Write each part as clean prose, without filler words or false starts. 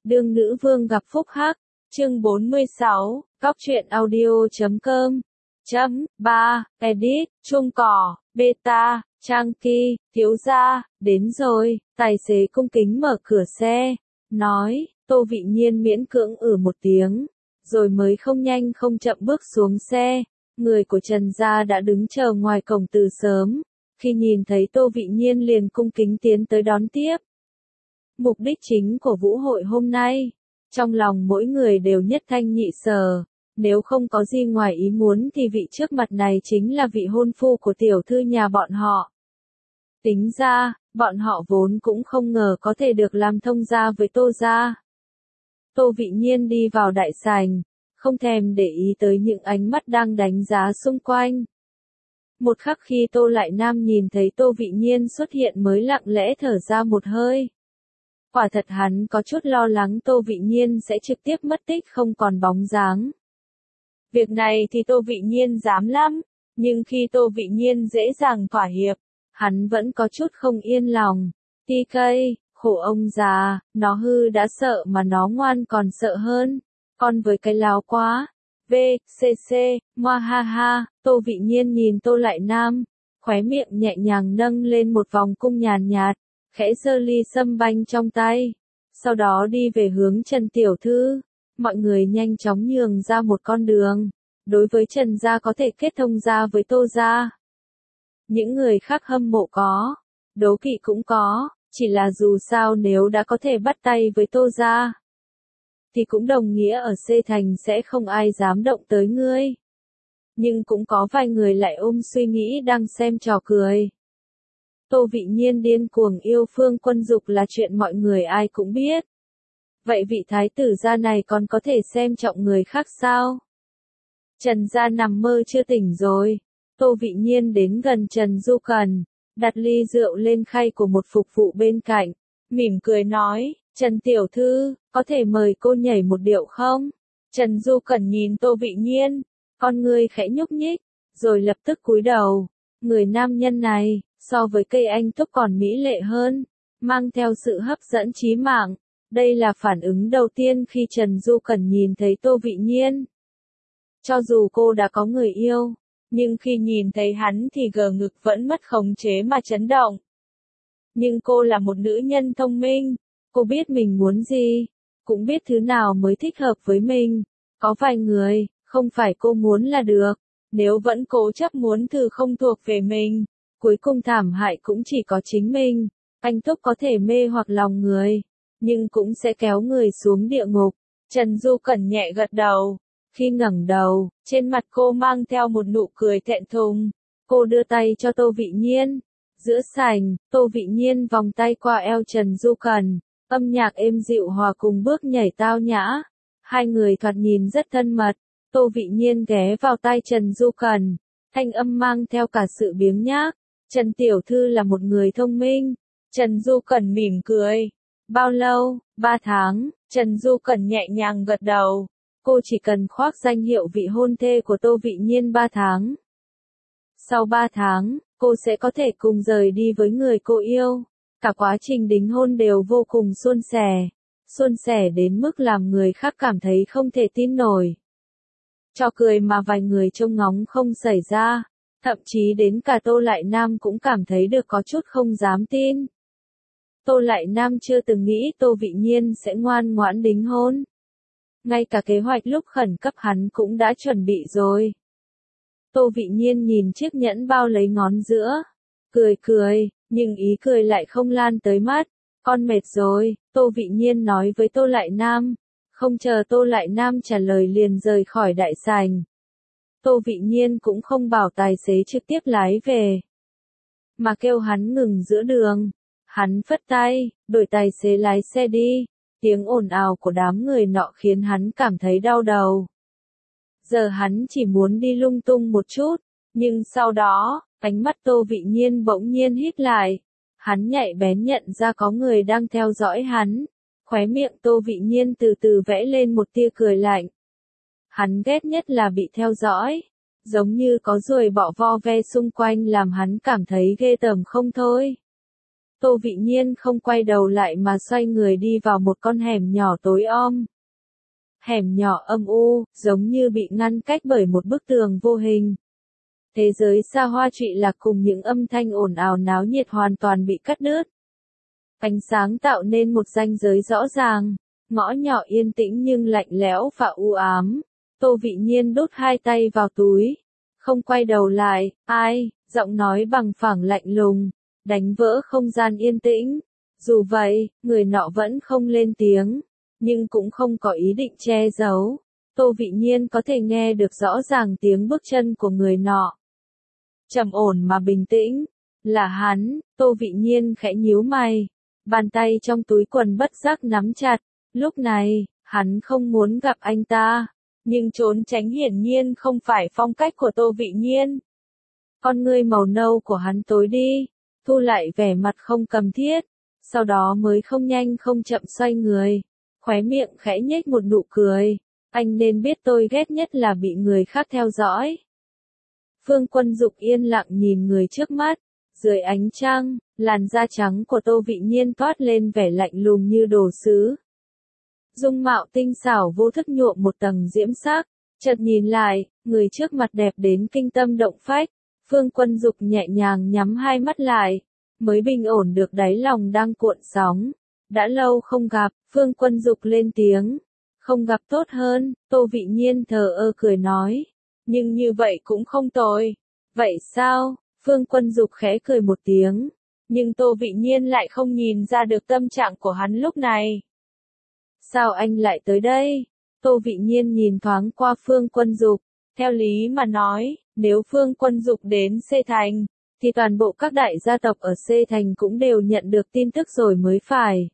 Đương nữ vương gặp phúc hắc, chương 46, Cóc truyện audio.com. 3. Edit, chuông cỏ, beta, trang kỳ, thiếu gia, đến rồi, tài xế cung kính mở cửa xe, nói, Tô Vị Nhiên miễn cưỡng một tiếng, rồi mới không nhanh không chậm bước xuống xe, người của Trần gia đã đứng chờ ngoài cổng từ sớm, khi nhìn thấy Tô Vị Nhiên liền cung kính tiến tới đón tiếp. Mục đích chính của vũ hội hôm nay, trong lòng mỗi người đều nhất thanh nhị sở, nếu không có gì ngoài ý muốn thì vị trước mặt này chính là vị hôn phu của tiểu thư nhà bọn họ. Tính ra, bọn họ vốn cũng không ngờ có thể được làm thông gia với Tô gia. Tô Vị Nhiên đi vào đại sảnh, không thèm để ý tới những ánh mắt đang đánh giá xung quanh. Một khắc khi Tô Lại Nam nhìn thấy Tô Vị Nhiên xuất hiện mới lặng lẽ thở ra một hơi. Quả thật hắn có chút lo lắng Tô Vị Nhiên sẽ trực tiếp mất tích không còn bóng dáng. Việc này thì Tô Vị Nhiên dám lắm, nhưng khi Tô Vị Nhiên dễ dàng thỏa hiệp, hắn vẫn có chút không yên lòng. TK, khổ ông già, nó hư đã sợ mà nó ngoan còn sợ hơn, con với cái láo quá. VCC, moa ha ha, Tô Vị Nhiên nhìn Tô Lại Nam, khóe miệng nhẹ nhàng nâng lên một vòng cung nhàn nhạt, khẽ giơ ly sâm banh trong tay, sau đó đi về hướng Trần tiểu thư. Mọi người nhanh chóng nhường ra một con đường, đối với Trần gia có thể kết thông gia với Tô gia. Những người khác hâm mộ có, đố kỵ cũng có, chỉ là dù sao nếu đã có thể bắt tay với Tô gia, thì cũng đồng nghĩa ở C thành sẽ không ai dám động tới ngươi. Nhưng cũng có vài người lại ôm suy nghĩ đang xem trò cười. Tô Vị Nhiên điên cuồng yêu Phương Quân Dục là chuyện mọi người ai cũng biết. Vậy vị thái tử gia này còn có thể xem trọng người khác sao? Trần gia nằm mơ chưa tỉnh rồi. Tô Vị Nhiên đến gần Trần Du Cần, đặt ly rượu lên khay của một phục vụ bên cạnh, mỉm cười nói, Trần tiểu thư, có thể mời cô nhảy một điệu không? Trần Du Cần nhìn Tô Vị Nhiên, con ngươi khẽ nhúc nhích, rồi lập tức cúi đầu. Người nam nhân này, so với cây anh túc còn mỹ lệ hơn, mang theo sự hấp dẫn chí mạng. Đây là phản ứng đầu tiên khi Trần Du Cần nhìn thấy Tô Vị Nhiên. Cho dù cô đã có người yêu, nhưng khi nhìn thấy hắn thì gờ ngực vẫn mất khống chế mà chấn động. Nhưng cô là một nữ nhân thông minh, cô biết mình muốn gì, cũng biết thứ nào mới thích hợp với mình. Có vài người, không phải cô muốn là được, nếu vẫn cố chấp muốn thứ không thuộc về mình, cuối cùng thảm hại cũng chỉ có chính mình. Anh túc có thể mê hoặc lòng người, nhưng cũng sẽ kéo người xuống địa ngục. Trần Du Cẩn nhẹ gật đầu. Khi ngẩng đầu, trên mặt cô mang theo một nụ cười thẹn thùng. Cô đưa tay cho Tô Vị Nhiên. Giữa sảnh, Tô Vị Nhiên vòng tay qua eo Trần Du Cẩn. Âm nhạc êm dịu hòa cùng bước nhảy tao nhã. Hai người thoạt nhìn rất thân mật. Tô Vị Nhiên ghé vào tai Trần Du Cẩn. Thanh âm mang theo cả sự biếng nhác. Trần tiểu thư là một người thông minh. Trần Du Cẩn mỉm cười. Bao lâu? 3 tháng, Trần Du Cẩn nhẹ nhàng gật đầu. Cô chỉ cần khoác danh hiệu vị hôn thê của Tô Vị Nhiên 3 tháng. Sau 3 tháng, cô sẽ có thể cùng rời đi với người cô yêu. Cả quá trình đính hôn đều vô cùng suôn sẻ đến mức làm người khác cảm thấy không thể tin nổi. Trò cười mà vài người trông ngóng không xảy ra, thậm chí đến cả Tô Lại Nam cũng cảm thấy được có chút không dám tin. Tô Lại Nam chưa từng nghĩ Tô Vị Nhiên sẽ ngoan ngoãn đính hôn. Ngay cả kế hoạch lúc khẩn cấp hắn cũng đã chuẩn bị rồi. Tô Vị Nhiên nhìn chiếc nhẫn bao lấy ngón giữa, cười, nhưng ý cười lại không lan tới mắt. Con mệt rồi, Tô Vị Nhiên nói với Tô Lại Nam. Không chờ Tô Lại Nam trả lời liền rời khỏi đại sảnh. Tô Vị Nhiên cũng không bảo tài xế trực tiếp lái về, mà kêu hắn ngừng giữa đường. Hắn phất tay, đổi tài xế lái xe đi. Tiếng ồn ào của đám người nọ khiến hắn cảm thấy đau đầu. Giờ hắn chỉ muốn đi lung tung một chút, nhưng sau đó, ánh mắt Tô Vị Nhiên bỗng nhiên híp lại. Hắn nhạy bén nhận ra có người đang theo dõi hắn. Khóe miệng Tô Vị Nhiên từ từ vẽ lên một tia cười lạnh. Hắn ghét nhất là bị theo dõi, giống như có ruồi bọ vo ve xung quanh làm hắn cảm thấy ghê tởm không thôi. Tô Vị Nhiên không quay đầu lại mà xoay người đi vào một con hẻm nhỏ tối om. Hẻm nhỏ âm u, giống như bị ngăn cách bởi một bức tường vô hình. Thế giới xa hoa trụy lạc cùng những âm thanh ồn ào náo nhiệt hoàn toàn bị cắt đứt. Ánh sáng tạo nên một ranh giới rõ ràng, ngõ nhỏ yên tĩnh nhưng lạnh lẽo và u ám. Tô Vị Nhiên đút hai tay vào túi, không quay đầu lại, ai, giọng nói bằng phẳng lạnh lùng, đánh vỡ không gian yên tĩnh. Dù vậy, người nọ vẫn không lên tiếng, nhưng cũng không có ý định che giấu. Tô Vị Nhiên có thể nghe được rõ ràng tiếng bước chân của người nọ. Trầm ổn mà bình tĩnh, là hắn. Tô Vị Nhiên khẽ nhíu mày, bàn tay trong túi quần bất giác nắm chặt. Lúc này, hắn không muốn gặp anh ta, nhưng trốn tránh hiển nhiên không phải phong cách của Tô Vị Nhiên. Con ngươi màu nâu của hắn tối đi, thu lại vẻ mặt không cầm thiết, sau đó mới không nhanh không chậm xoay người, khóe miệng khẽ nhếch một nụ cười. Anh nên biết tôi ghét nhất là bị người khác theo dõi. Phương Quân Dục yên lặng nhìn người trước mắt, dưới ánh trăng, làn da trắng của Tô Vị Nhiên toát lên vẻ lạnh lùng như đồ sứ. Dung mạo tinh xảo vô thức nhuộm một tầng diễm sắc, chợt nhìn lại, người trước mặt đẹp đến kinh tâm động phách. Phương Quân Dục nhẹ nhàng nhắm hai mắt lại, mới bình ổn được đáy lòng đang cuộn sóng. Đã lâu không gặp, Phương Quân Dục lên tiếng. Không gặp tốt hơn, Tô Vị Nhiên thờ ơ cười nói. Nhưng như vậy cũng không tồi. Vậy sao? Phương Quân Dục khẽ cười một tiếng. Nhưng Tô Vị Nhiên lại không nhìn ra được tâm trạng của hắn lúc này. Sao anh lại tới đây? Tô Vị Nhiên nhìn thoáng qua Phương Quân Dục. Theo lý mà nói, nếu Phương Quân Dục đến C Thành, thì toàn bộ các đại gia tộc ở C Thành cũng đều nhận được tin tức rồi mới phải.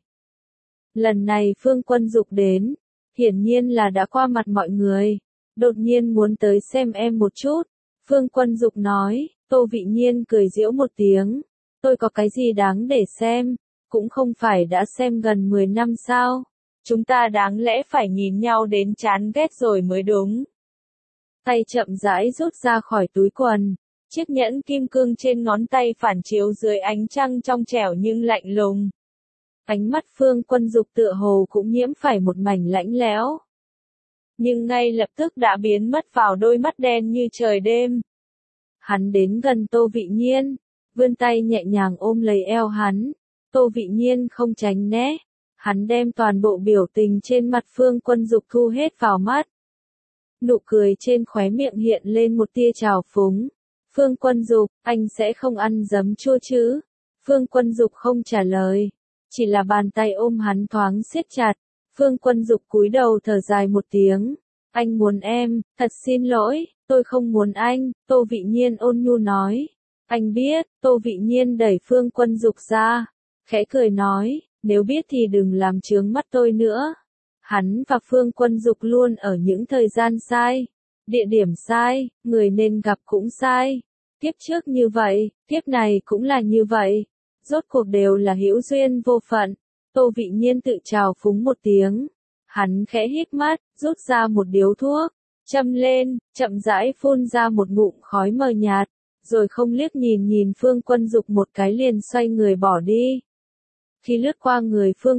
Lần này Phương Quân Dục đến, hiển nhiên là đã qua mặt mọi người. Đột nhiên muốn tới xem em một chút. Phương Quân Dục nói. Tô Vị Nhiên cười giễu một tiếng. Tôi có cái gì đáng để xem, cũng không phải đã xem gần 10 năm sao. Chúng ta đáng lẽ phải nhìn nhau đến chán ghét rồi mới đúng. Tay chậm rãi rút ra khỏi túi quần. Chiếc nhẫn kim cương trên ngón tay phản chiếu dưới ánh trăng trong trẻo nhưng lạnh lùng. Ánh mắt Phương Quân Dục tựa hồ cũng nhiễm phải một mảnh lãnh lẽo. Nhưng ngay lập tức đã biến mất vào đôi mắt đen như trời đêm. Hắn đến gần Tô Vị Nhiên, vươn tay nhẹ nhàng ôm lấy eo hắn. Tô Vị Nhiên không tránh né. Hắn đem toàn bộ biểu tình trên mặt Phương Quân Dục thu hết vào mắt. Nụ cười trên khóe miệng hiện lên một tia trào phúng. Phương Quân Dục, anh sẽ không ăn giấm chua chứ? Phương Quân Dục không trả lời, chỉ là bàn tay ôm hắn thoáng siết chặt. Phương Quân Dục cúi đầu thở dài một tiếng. Anh muốn em, thật xin lỗi, tôi không muốn anh. Tô Vị Nhiên ôn nhu nói. Anh biết. Tô Vị Nhiên đẩy Phương Quân Dục ra, khẽ cười nói, nếu biết thì đừng làm chướng mắt tôi nữa. Hắn và Phương Quân Dục luôn ở những thời gian sai, địa điểm sai, người nên gặp cũng sai. Tiếp trước như vậy, tiếp này cũng là như vậy. Rốt cuộc đều là hữu duyên vô phận. Tô Vị Nhiên tự trào phúng một tiếng. Hắn khẽ híp mắt, rút ra một điếu thuốc, châm lên, chậm rãi phun ra một ngụm khói mờ nhạt, rồi không liếc nhìn Phương Quân Dục một cái liền xoay người bỏ đi. Khi lướt qua người Phương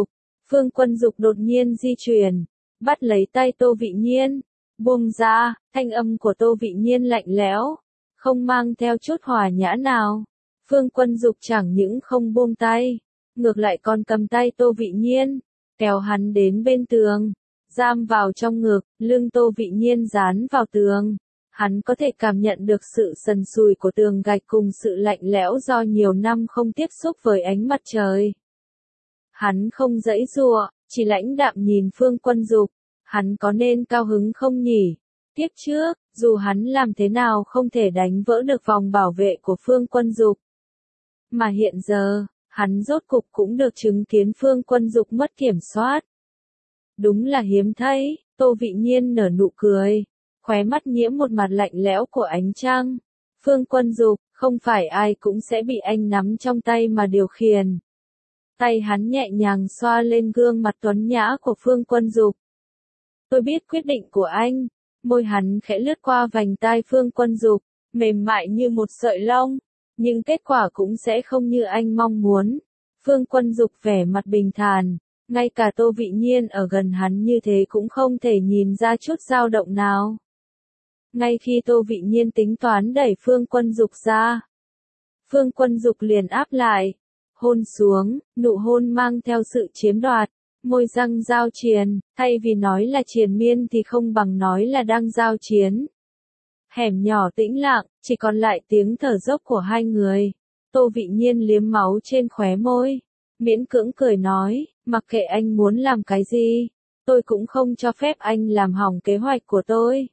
Quân Dục đột nhiên di chuyển, bắt lấy tay Tô Vị Nhiên, buông ra. Thanh âm của Tô Vị Nhiên lạnh lẽo, không mang theo chút hòa nhã nào. Phương Quân Dục chẳng những không buông tay, ngược lại còn cầm tay Tô Vị Nhiên, kéo hắn đến bên tường, giam vào trong ngực. Lưng Tô Vị Nhiên dán vào tường. Hắn có thể cảm nhận được sự sần sùi của tường gạch cùng sự lạnh lẽo do nhiều năm không tiếp xúc với ánh mặt trời. Hắn không giãy giụa, chỉ lãnh đạm nhìn Phương Quân Dục. Hắn có nên cao hứng không nhỉ? Tiếp trước, dù hắn làm thế nào không thể đánh vỡ được vòng bảo vệ của Phương Quân Dục. Mà hiện giờ, hắn rốt cục cũng được chứng kiến Phương Quân Dục mất kiểm soát. Đúng là hiếm thấy. Tô Vị Nhiên nở nụ cười, khóe mắt nhiễm một mặt lạnh lẽo của ánh trăng. Phương Quân Dục, không phải ai cũng sẽ bị anh nắm trong tay mà điều khiển. Tay hắn nhẹ nhàng xoa lên gương mặt tuấn nhã của Phương Quân Dục. Tôi biết quyết định của anh. Môi hắn khẽ lướt qua vành tai Phương Quân Dục, mềm mại như một sợi lông. Nhưng kết quả cũng sẽ không như anh mong muốn. Phương Quân Dục vẻ mặt bình thản, ngay cả Tô Vị Nhiên ở gần hắn như thế cũng không thể nhìn ra chút dao động nào. Ngay khi Tô Vị Nhiên tính toán đẩy Phương Quân Dục ra, Phương Quân Dục liền áp lại, hôn xuống, nụ hôn mang theo sự chiếm đoạt, môi răng giao triền, thay vì nói là triền miên thì không bằng nói là đang giao chiến. Hẻm nhỏ tĩnh lặng, chỉ còn lại tiếng thở dốc của hai người. Tô Vị Nhiên liếm máu trên khóe môi, miễn cưỡng cười nói, mặc kệ anh muốn làm cái gì, tôi cũng không cho phép anh làm hỏng kế hoạch của tôi.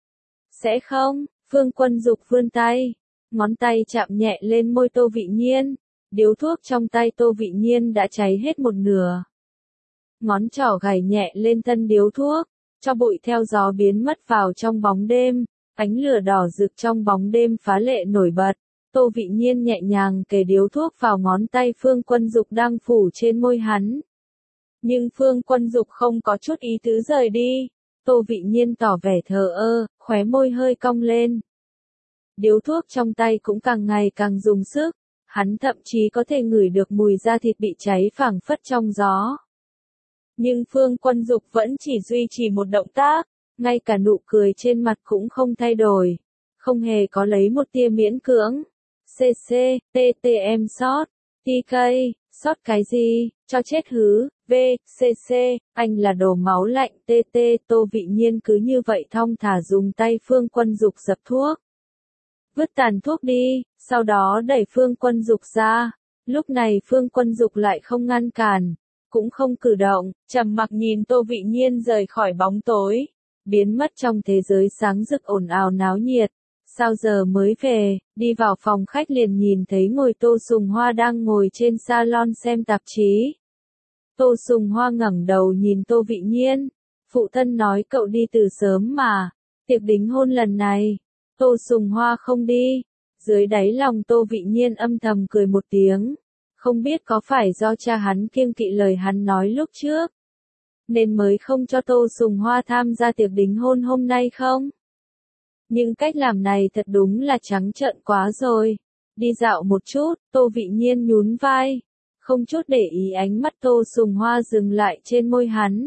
Sẽ không? Phương Quân Dục vươn tay, ngón tay chạm nhẹ lên môi Tô Vị Nhiên, điếu thuốc trong tay Tô Vị Nhiên đã cháy hết một nửa. Ngón trỏ gảy nhẹ lên thân điếu thuốc, cho bụi theo gió biến mất vào trong bóng đêm, ánh lửa đỏ rực trong bóng đêm phá lệ nổi bật. Tô Vị Nhiên nhẹ nhàng kề điếu thuốc vào ngón tay Phương Quân Dục đang phủ trên môi hắn. Nhưng Phương Quân Dục không có chút ý tứ rời đi. Tô Vị Nhiên tỏ vẻ thờ ơ, khóe môi hơi cong lên. Điếu thuốc trong tay cũng càng ngày càng dùng sức, hắn thậm chí có thể ngửi được mùi da thịt bị cháy phảng phất trong gió. Nhưng Phương Quân Dục vẫn chỉ duy trì một động tác, ngay cả nụ cười trên mặt cũng không thay đổi, không hề có lấy một tia miễn cưỡng. CC, TTM sót, TK, sót cái gì, cho chết hứ, VCC, anh là đồ máu lạnh TT. Tô Vị Nhiên cứ như vậy thong thả dùng tay Phương Quân Dục dập thuốc. Vứt tàn thuốc đi, sau đó đẩy Phương Quân Dục ra. Lúc này Phương Quân Dục lại không ngăn cản, cũng không cử động, trầm mặc nhìn Tô Vị Nhiên rời khỏi bóng tối, biến mất trong thế giới sáng rực ồn ào náo nhiệt. Sao giờ mới về, đi vào phòng khách liền nhìn thấy ngồi Tô Sùng Hoa đang ngồi trên salon xem tạp chí. Tô Sùng Hoa ngẩng đầu nhìn Tô Vị Nhiên, phụ thân nói cậu đi từ sớm mà, tiệc đính hôn lần này, Tô Sùng Hoa không đi. Dưới đáy lòng Tô Vị Nhiên âm thầm cười một tiếng, không biết có phải do cha hắn kiêng kỵ lời hắn nói lúc trước, nên mới không cho Tô Sùng Hoa tham gia tiệc đính hôn hôm nay không? Nhưng cách làm này thật đúng là trắng trợn quá rồi. Đi dạo một chút, Tô Vị Nhiên nhún vai, không chút để ý ánh mắt Tô Sùng Hoa dừng lại trên môi hắn.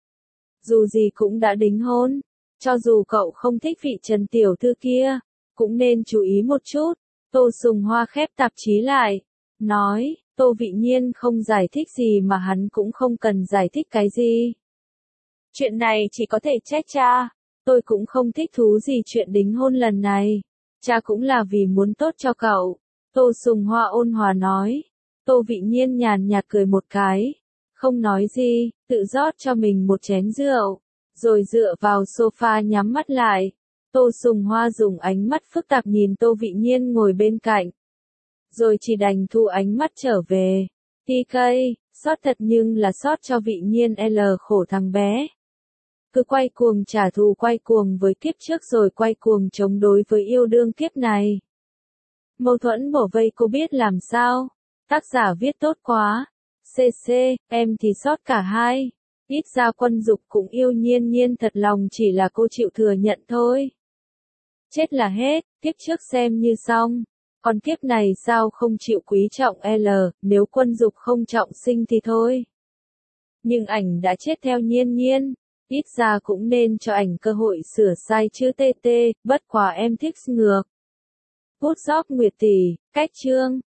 Dù gì cũng đã đính hôn, cho dù cậu không thích vị Trần tiểu thư kia, cũng nên chú ý một chút. Tô Sùng Hoa khép tạp chí lại, nói, Tô Vị Nhiên không giải thích gì mà hắn cũng không cần giải thích cái gì. Chuyện này chỉ có thể trách cha. Tôi cũng không thích thú gì chuyện đính hôn lần này. Cha cũng là vì muốn tốt cho cậu. Tô Sùng Hoa ôn hòa nói. Tô Vị Nhiên nhàn nhạt cười một cái. Không nói gì, tự rót cho mình một chén rượu. Rồi dựa vào sofa nhắm mắt lại. Tô Sùng Hoa dùng ánh mắt phức tạp nhìn Tô Vị Nhiên ngồi bên cạnh. Rồi chỉ đành thu ánh mắt trở về. TK, sót thật nhưng là sót cho Vị Nhiên L khổ thằng bé. Cứ quay cuồng trả thù, quay cuồng với kiếp trước rồi quay cuồng chống đối với yêu đương kiếp này. Mâu thuẫn bổ vây cô biết làm sao? Tác giả viết tốt quá. CC, em thì sót cả hai. Ít ra Quân Dục cũng yêu Nhiên Nhiên thật lòng, chỉ là cô chịu thừa nhận thôi. Chết là hết, kiếp trước xem như xong. Còn kiếp này sao không chịu quý trọng L, nếu Quân Dục không trọng sinh thì thôi. Nhưng ảnh đã chết theo Nhiên Nhiên. Ít ra cũng nên cho ảnh cơ hội sửa sai chứ TT, bất quá em thích ngược. Bút gióp Nguyệt tỷ, cách chương.